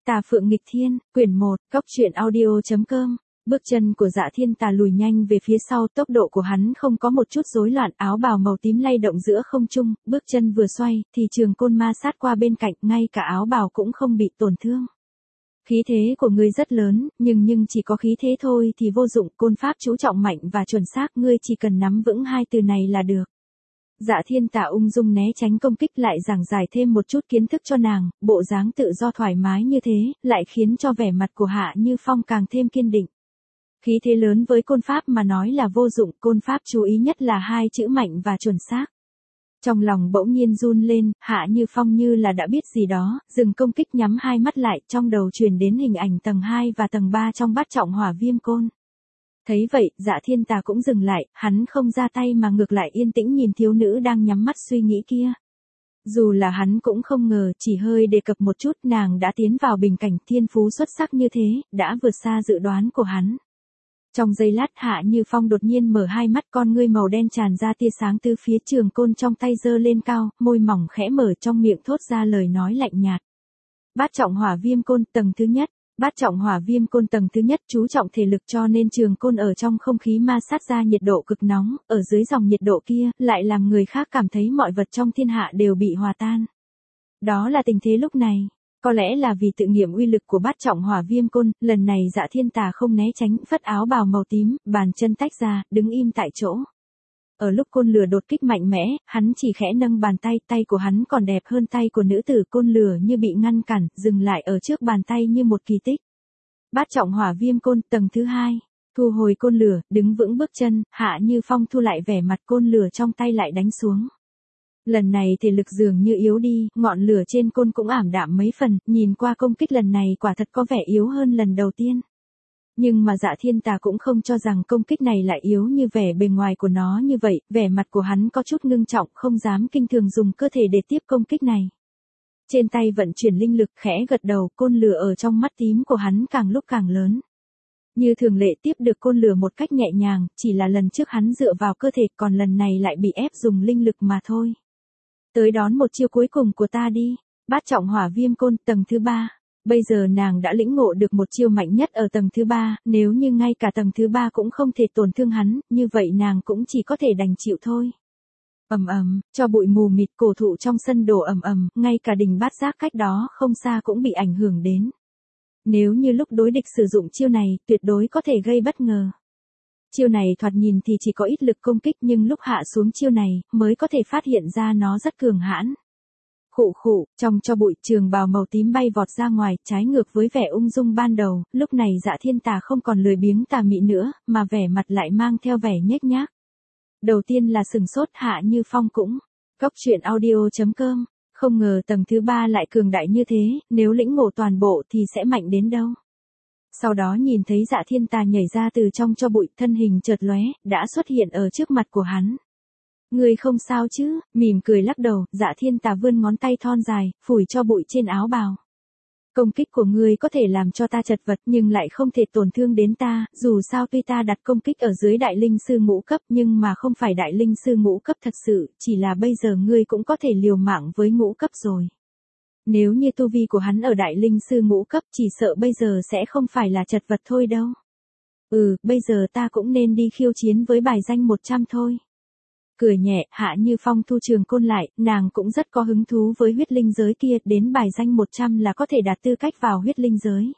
Tà Phượng Nghịch Thiên, quyển 1, Cốc truyện audio.com. Bước chân của Dạ Thiên Tà lùi nhanh về phía sau, tốc độ của hắn không có một chút rối loạn, áo bào màu tím lay động giữa không trung, bước chân vừa xoay, thì trường côn ma sát qua bên cạnh, ngay cả áo bào cũng không bị tổn thương. Khí thế của ngươi rất lớn, nhưng chỉ có khí thế thôi thì vô dụng, côn pháp chú trọng mạnh và chuẩn xác, ngươi chỉ cần nắm vững hai từ này là được. Dạ Thiên Tà ung dung né tránh công kích, lại giảng giải thêm một chút kiến thức cho nàng, bộ dáng tự do thoải mái như thế, lại khiến cho vẻ mặt của Hạ Như Phong càng thêm kiên định. Khí thế lớn với côn pháp mà nói là vô dụng, côn pháp chú ý nhất là hai chữ mạnh và chuẩn xác. Trong lòng bỗng nhiên run lên, Hạ Như Phong như là đã biết gì đó, dừng công kích, nhắm hai mắt lại, trong đầu truyền đến hình ảnh tầng 2 và tầng 3 trong bát trọng hỏa viêm côn. Thấy vậy, Dạ Thiên Tà cũng dừng lại, hắn không ra tay mà ngược lại yên tĩnh nhìn thiếu nữ đang nhắm mắt suy nghĩ kia. Dù là hắn cũng không ngờ, chỉ hơi đề cập một chút nàng đã tiến vào bình cảnh thiên phú xuất sắc như thế, đã vượt xa dự đoán của hắn. Trong giây lát, Hạ Như Phong đột nhiên mở hai mắt, con ngươi màu đen tràn ra tia sáng từ phía trường côn trong tay giơ lên cao, môi mỏng khẽ mở, trong miệng thốt ra lời nói lạnh nhạt. Bát trọng hỏa viêm côn tầng thứ nhất. Bát trọng hỏa viêm côn tầng thứ nhất chú trọng thể lực, cho nên trường côn ở trong không khí ma sát ra nhiệt độ cực nóng, ở dưới dòng nhiệt độ kia, lại làm người khác cảm thấy mọi vật trong thiên hạ đều bị hòa tan. Đó là tình thế lúc này. Có lẽ là vì tự nghiệm uy lực của bát trọng hỏa viêm côn, lần này Dạ Thiên Tà không né tránh, phất áo bào màu tím, bàn chân tách ra, đứng im tại chỗ. Ở lúc côn lửa đột kích mạnh mẽ, hắn chỉ khẽ nâng bàn tay, tay của hắn còn đẹp hơn tay của nữ tử, côn lửa như bị ngăn cản, dừng lại ở trước bàn tay như một kỳ tích. Bát trọng hỏa viêm côn tầng thứ 2, thu hồi côn lửa, đứng vững bước chân, Hạ Như Phong thu lại vẻ mặt, côn lửa trong tay lại đánh xuống. Lần này thể lực dường như yếu đi, ngọn lửa trên côn cũng ảm đạm mấy phần, nhìn qua công kích lần này quả thật có vẻ yếu hơn lần đầu tiên. Nhưng mà Dạ Thiên Tà cũng không cho rằng công kích này lại yếu như vẻ bề ngoài của nó như vậy, vẻ mặt của hắn có chút ngưng trọng, không dám kinh thường dùng cơ thể để tiếp công kích này. Trên tay vận chuyển linh lực, khẽ gật đầu, côn lửa ở trong mắt tím của hắn càng lúc càng lớn. Như thường lệ tiếp được côn lửa một cách nhẹ nhàng, chỉ là lần trước hắn dựa vào cơ thể, còn lần này lại bị ép dùng linh lực mà thôi. Tới đón một chiêu cuối cùng của ta đi. Bát trọng hỏa viêm côn tầng thứ 3. Bây giờ nàng đã lĩnh ngộ được một chiêu mạnh nhất ở tầng thứ 3, nếu như ngay cả tầng thứ 3 cũng không thể tổn thương hắn, như vậy nàng cũng chỉ có thể đành chịu thôi. Ầm ầm, cho bụi mù mịt, cổ thụ trong sân đổ ầm ầm, ngay cả đỉnh bát giác cách đó không xa cũng bị ảnh hưởng đến. Nếu như lúc đối địch sử dụng chiêu này, tuyệt đối có thể gây bất ngờ. Chiêu này thoạt nhìn thì chỉ có ít lực công kích, nhưng lúc hạ xuống chiêu này, mới có thể phát hiện ra nó rất cường hãn. Khụ khụ, trong cho bụi, trường bào màu tím bay vọt ra ngoài, trái ngược với vẻ ung dung ban đầu, lúc này Dạ Thiên Tà không còn lười biếng tà mị nữa, mà vẻ mặt lại mang theo vẻ nhếch nhác. Đầu tiên là sừng sốt, Hạ Như Phong cũng. Cốc truyện audio.com, không ngờ tầng thứ 3 lại cường đại như thế, nếu lĩnh ngộ toàn bộ thì sẽ mạnh đến đâu. Sau đó nhìn thấy Dạ Thiên Tà nhảy ra từ trong cho bụi, thân hình chợt lóe, đã xuất hiện ở trước mặt của hắn. Ngươi không sao chứ? Mỉm cười lắc đầu, Dạ Thiên Tà vươn ngón tay thon dài, phủi cho bụi trên áo bào. Công kích của ngươi có thể làm cho ta chật vật, nhưng lại không thể tổn thương đến ta, dù sao tuy ta đặt công kích ở dưới đại linh sư ngũ cấp, nhưng mà không phải đại linh sư ngũ cấp thật sự, chỉ là bây giờ ngươi cũng có thể liều mạng với ngũ cấp rồi. Nếu như tu vi của hắn ở đại linh sư ngũ cấp, chỉ sợ bây giờ sẽ không phải là chật vật thôi đâu. Bây giờ ta cũng nên đi khiêu chiến với bài danh 100 thôi. Cười nhẹ, Hạ Như Phong thu trường côn lại, nàng cũng rất có hứng thú với huyết linh giới kia, đến bài danh 100 là có thể đạt tư cách vào huyết linh giới.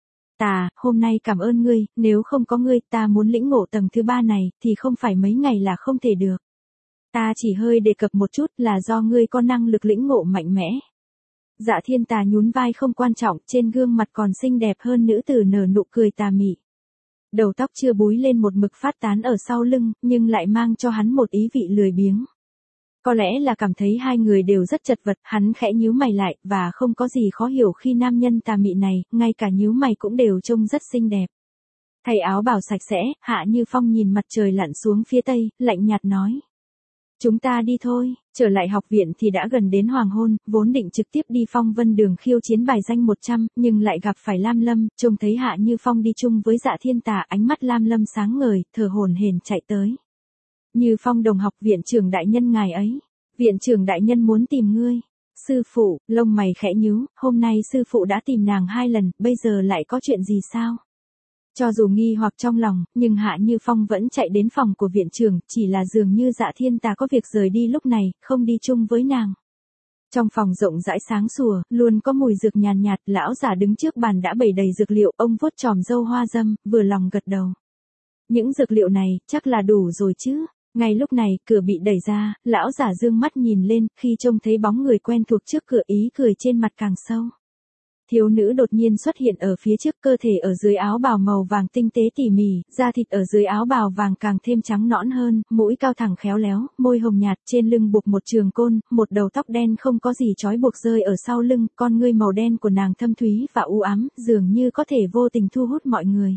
Hôm nay cảm ơn ngươi, nếu không có ngươi, ta muốn lĩnh ngộ tầng thứ 3 này, thì không phải mấy ngày là không thể được. Ta chỉ hơi đề cập một chút là do ngươi có năng lực lĩnh ngộ mạnh mẽ. Dạ Thiên Tà nhún vai không quan trọng, trên gương mặt còn xinh đẹp hơn nữ tử nở nụ cười tà mị. Đầu tóc chưa búi lên một mực phát tán ở sau lưng, nhưng lại mang cho hắn một ý vị lười biếng. Có lẽ là cảm thấy hai người đều rất chật vật, hắn khẽ nhíu mày lại, và không có gì khó hiểu khi nam nhân tà mị này, ngay cả nhíu mày cũng đều trông rất xinh đẹp. Thay áo bào sạch sẽ, Hạ Như Phong nhìn mặt trời lặn xuống phía tây, lạnh nhạt nói. Chúng ta đi thôi, trở lại học viện thì đã gần đến hoàng hôn, vốn định trực tiếp đi Phong Vân Đường khiêu chiến bài danh 100, nhưng lại gặp phải Lam Lâm, trông thấy Hạ Như Phong đi chung với Dạ Thiên Tà, ánh mắt Lam Lâm sáng ngời, thở hổn hển chạy tới. Như Phong đồng học, viện trưởng đại nhân ngài ấy, viện trưởng đại nhân muốn tìm ngươi. Sư phụ, lông mày khẽ nhíu, hôm nay sư phụ đã tìm nàng 2 lần, bây giờ lại có chuyện gì sao? Cho dù nghi hoặc trong lòng, nhưng Hạ Như Phong vẫn chạy đến phòng của viện trưởng, chỉ là dường như Dạ Thiên Tà có việc rời đi lúc này, không đi chung với nàng. Trong phòng rộng rãi sáng sủa, luôn có mùi dược nhàn nhạt, lão giả đứng trước bàn đã bày đầy dược liệu, ông vuốt chòm râu hoa dâm, vừa lòng gật đầu. Những dược liệu này, chắc là đủ rồi chứ. Ngay lúc này, cửa bị đẩy ra, lão giả dương mắt nhìn lên, khi trông thấy bóng người quen thuộc trước cửa, ý cười trên mặt càng sâu. Thiếu nữ đột nhiên xuất hiện ở phía trước, cơ thể ở dưới áo bào màu vàng tinh tế tỉ mỉ, da thịt ở dưới áo bào vàng càng thêm trắng nõn hơn, mũi cao thẳng khéo léo, môi hồng nhạt, trên lưng buộc một trường côn, một đầu tóc đen không có gì trói buộc rơi ở sau lưng, con ngươi màu đen của nàng thâm thúy và u ám, dường như có thể vô tình thu hút mọi người.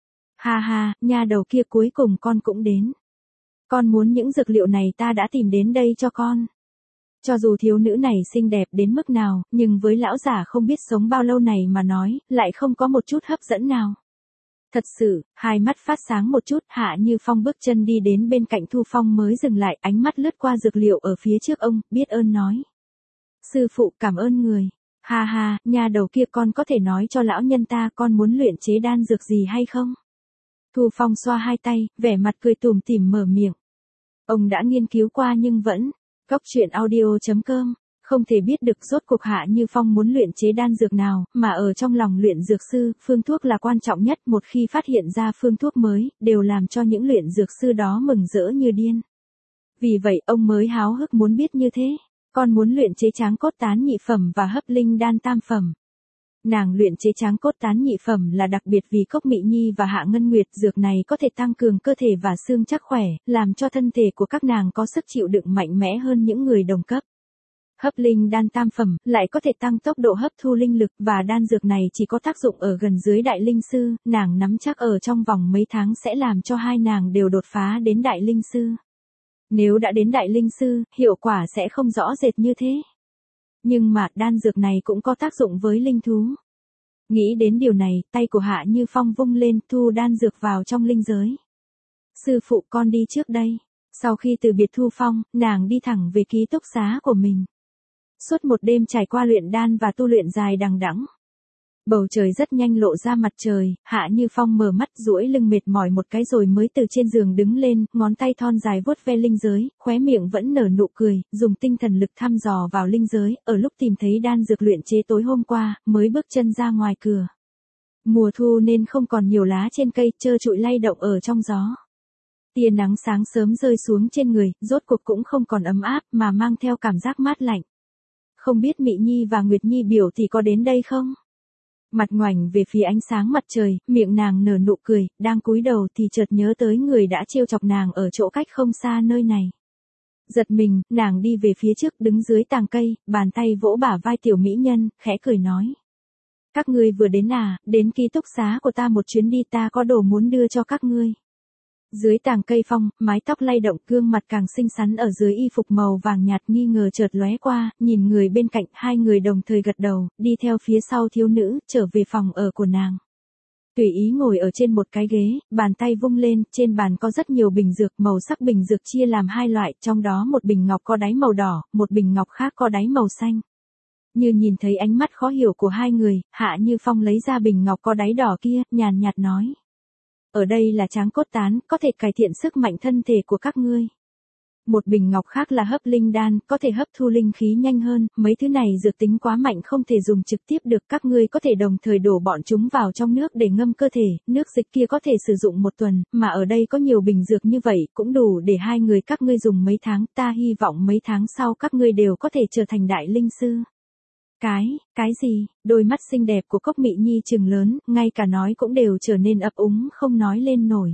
Ha ha, nha đầu kia cuối cùng con cũng đến. Con muốn những dược liệu này ta đã tìm đến đây cho con. Cho dù thiếu nữ này xinh đẹp đến mức nào, nhưng với lão giả không biết sống bao lâu này mà nói, lại không có một chút hấp dẫn nào. Thật sự, hai mắt phát sáng một chút, Hạ Như Phong bước chân đi đến bên cạnh Thu Phong mới dừng lại, ánh mắt lướt qua dược liệu ở phía trước ông, biết ơn nói. Sư phụ cảm ơn người. Ha ha, nhà đầu kia con có thể nói cho lão nhân ta con muốn luyện chế đan dược gì hay không? Thu Phong xoa hai tay, vẻ mặt cười tủm tỉm mở miệng. Ông đã nghiên cứu qua nhưng vẫn. Góc truyện audio.com, không thể biết được rốt cuộc Hạ Như Phong muốn luyện chế đan dược nào, mà ở trong lòng luyện dược sư, phương thuốc là quan trọng nhất, một khi phát hiện ra phương thuốc mới, đều làm cho những luyện dược sư đó mừng rỡ như điên. Vì vậy ông mới háo hức muốn biết như thế, con muốn luyện chế tráng cốt tán nhị phẩm và hấp linh đan tam phẩm. Nàng luyện chế tráng cốt tán nhị phẩm là đặc biệt vì Cốc Mị Nhi và Hạ Ngân Nguyệt, dược này có thể tăng cường cơ thể và xương chắc khỏe, làm cho thân thể của các nàng có sức chịu đựng mạnh mẽ hơn những người đồng cấp. Hấp linh đan tam phẩm lại có thể tăng tốc độ hấp thu linh lực, và đan dược này chỉ có tác dụng ở gần dưới đại linh sư, nàng nắm chắc ở trong vòng mấy tháng sẽ làm cho hai nàng đều đột phá đến đại linh sư. Nếu đã đến đại linh sư, hiệu quả sẽ không rõ rệt như thế. Nhưng mà đan dược này cũng có tác dụng với linh thú. Nghĩ đến điều này, tay của Hạ Như Phong vung lên, thu đan dược vào trong linh giới. Sư phụ con đi trước đây. Sau khi từ biệt Thu Phong, nàng đi thẳng về ký túc xá của mình. Suốt một đêm trải qua luyện đan và tu luyện dài đằng đẵng. Bầu trời rất nhanh lộ ra mặt trời, Hạ Như Phong mở mắt duỗi lưng mệt mỏi một cái rồi mới từ trên giường đứng lên, ngón tay thon dài vuốt ve linh giới, khóe miệng vẫn nở nụ cười, dùng tinh thần lực thăm dò vào linh giới, ở lúc tìm thấy đan dược luyện chế tối hôm qua, mới bước chân ra ngoài cửa. Mùa thu nên không còn nhiều lá trên cây, trơ trụi lay động ở trong gió. Tia nắng sáng sớm rơi xuống trên người, rốt cuộc cũng không còn ấm áp mà mang theo cảm giác mát lạnh. Không biết Mị Nhi và Nguyệt Nhi biểu thì có đến đây không? Mặt ngoảnh về phía ánh sáng mặt trời, miệng nàng nở nụ cười, đang cúi đầu thì chợt nhớ tới người đã trêu chọc nàng ở chỗ cách không xa nơi này. Giật mình, nàng đi về phía trước đứng dưới tàng cây, bàn tay vỗ bả vai tiểu mỹ nhân, khẽ cười nói. Các ngươi vừa đến à, đến ký túc xá của ta một chuyến đi, ta có đồ muốn đưa cho các ngươi. Dưới tàng cây phong, mái tóc lay động, gương mặt càng xinh xắn ở dưới y phục màu vàng nhạt nghi ngờ chợt lóe qua, nhìn người bên cạnh, hai người đồng thời gật đầu, đi theo phía sau thiếu nữ, trở về phòng ở của nàng. Tùy ý ngồi ở trên một cái ghế, bàn tay vung lên, trên bàn có rất nhiều bình dược, màu sắc bình dược chia làm hai loại, trong đó một bình ngọc có đáy màu đỏ, một bình ngọc khác có đáy màu xanh. Như nhìn thấy ánh mắt khó hiểu của hai người, Hạ Như Phong lấy ra bình ngọc có đáy đỏ kia, nhàn nhạt nói. Ở đây là tráng cốt tán, có thể cải thiện sức mạnh thân thể của các ngươi. Một bình ngọc khác là hấp linh đan, có thể hấp thu linh khí nhanh hơn, mấy thứ này dược tính quá mạnh không thể dùng trực tiếp được, các ngươi có thể đồng thời đổ bọn chúng vào trong nước để ngâm cơ thể, nước dịch kia có thể sử dụng một tuần, mà ở đây có nhiều bình dược như vậy, cũng đủ để hai người các ngươi dùng mấy tháng, ta hy vọng mấy tháng sau các ngươi đều có thể trở thành đại linh sư. Cái gì, đôi mắt xinh đẹp của Cốc Mị Nhi trừng lớn, ngay cả nói cũng đều trở nên ấp úng không nói lên nổi.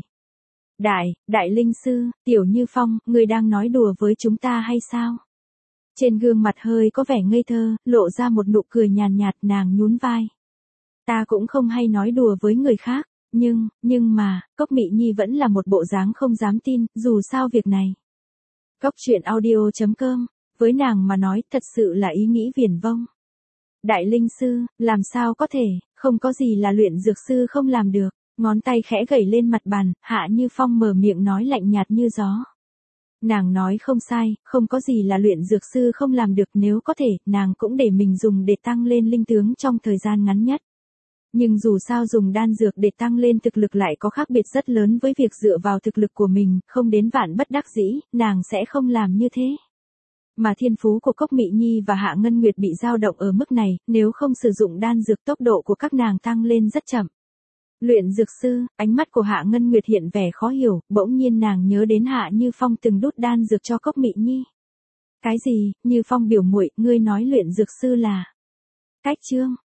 Đại linh sư, Tiểu Như Phong, ngươi đang nói đùa với chúng ta hay sao? Trên gương mặt hơi có vẻ ngây thơ, lộ ra một nụ cười nhàn nhạt, nàng nhún vai. Ta cũng không hay nói đùa với người khác, nhưng mà, Cốc Mị Nhi vẫn là một bộ dáng không dám tin, dù sao việc này. Góc truyện audio.com, với nàng mà nói thật sự là ý nghĩ viển vông. Đại linh sư, làm sao có thể, không có gì là luyện dược sư không làm được. Ngón tay khẽ gẩy lên mặt bàn, Hạ Như Phong mở miệng nói lạnh nhạt như gió. Nàng nói không sai, không có gì là luyện dược sư không làm được, nếu có thể, nàng cũng để mình dùng để tăng lên linh tướng trong thời gian ngắn nhất. Nhưng dù sao dùng đan dược để tăng lên thực lực lại có khác biệt rất lớn với việc dựa vào thực lực của mình, không đến vạn bất đắc dĩ, nàng sẽ không làm như thế. Mà thiên phú của Cốc Mị Nhi và Hạ Ngân Nguyệt bị dao động ở mức này, nếu không sử dụng đan dược tốc độ của các nàng tăng lên rất chậm. Luyện dược sư, ánh mắt của Hạ Ngân Nguyệt hiện vẻ khó hiểu, bỗng nhiên nàng nhớ đến Hạ Như Phong từng đút đan dược cho Cốc Mị Nhi. Cái gì, Như Phong biểu muội, ngươi nói luyện dược sư là cách chương